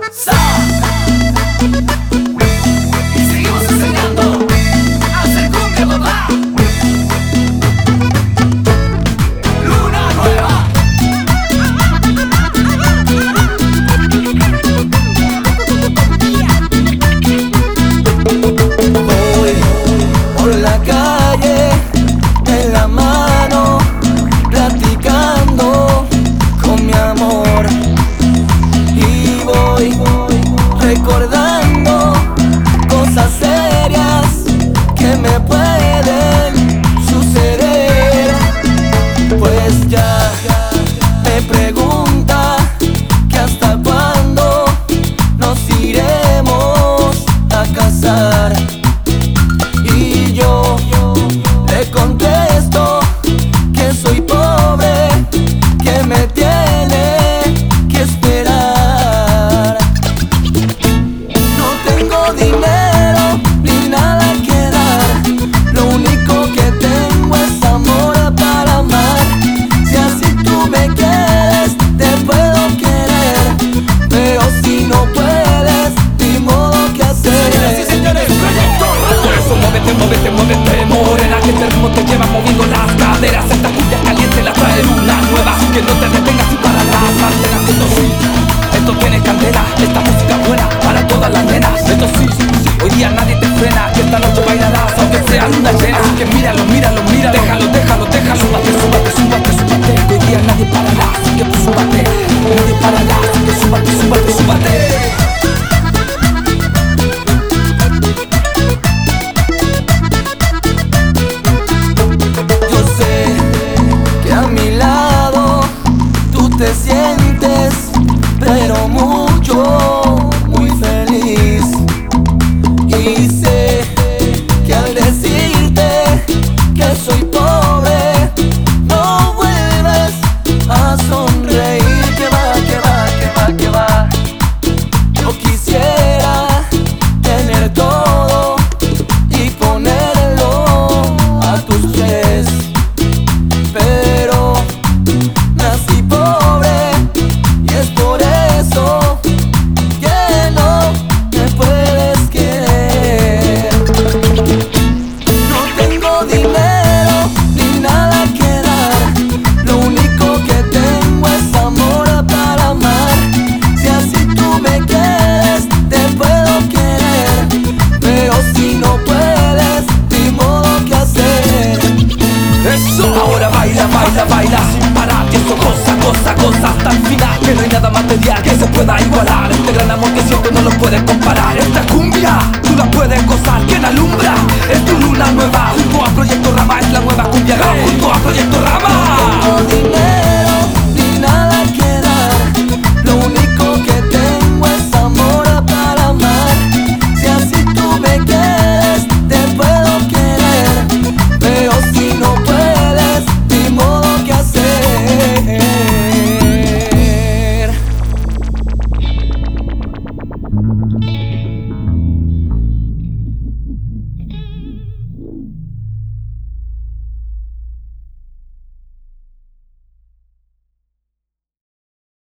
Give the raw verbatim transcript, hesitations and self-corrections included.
Sa. Y seguimos enseñando a hacer cumbia, papá. Luna nueva. Voy por la calle en la mano, platicando con mi amor, y voy recordando cosas serias que me pueden suceder. Pues ya me pregunta que hasta cuándo nos iremos a casar, y yo le contesto que soy pobre, que me tiene que esperar. No tengo dinero ni nada que dar, lo único que tengo es amor para amar. Si así tú me quieres, te puedo querer, pero si no puedes, ni modo que hacer. Señoras y señores, proyecto. Por eso muévete, muévete, muévete, morena, que este ritmo te lleva moviendo las caderas. Esta cumbia caliente la trae luna nueva, que no te detengas y para las antenas. Esto sí, esto tiene candela, esta música buena para todas las nenas. Esto sí, hoy día nadie te frena, que esta noche bailarás aunque sea luna llena. Así que míralo, míralo, míralo, déjalo, déjalo, déjalo. Súbate, súbate, súbate, súbate, que hoy día nadie parará, así que tú súbate. Nadie parará, así que súbate, súbate, súbate. Yo sé que a mi lado tú te sientes, pero mucho, muy feliz. Y sé que al decirte que soy pobre, no vuelves a sonreír. Que va, que va, que va, que va. Yo quisiera tener todo y ponerlo a tus pies, pero nací pobre y es por eso que no me puedes querer. No tengo dinero ni nada que dar, lo único que tengo es amor para amar. Si así tú me quieres, te puedo querer, pero si no puedes, ni modo que hacer. Eso, ahora baila, baila, baila sin parar, y eso goza, goza, goza hasta el final. Que no hay nada material que se pueda igualar, este gran amor que siento no lo puedes comparar. Esta cumbia, tú la puedes gozar, quien alumbra es tu luna nueva. Junto a Proyecto Rama es la nueva cumbia, junto a Proyecto Rama.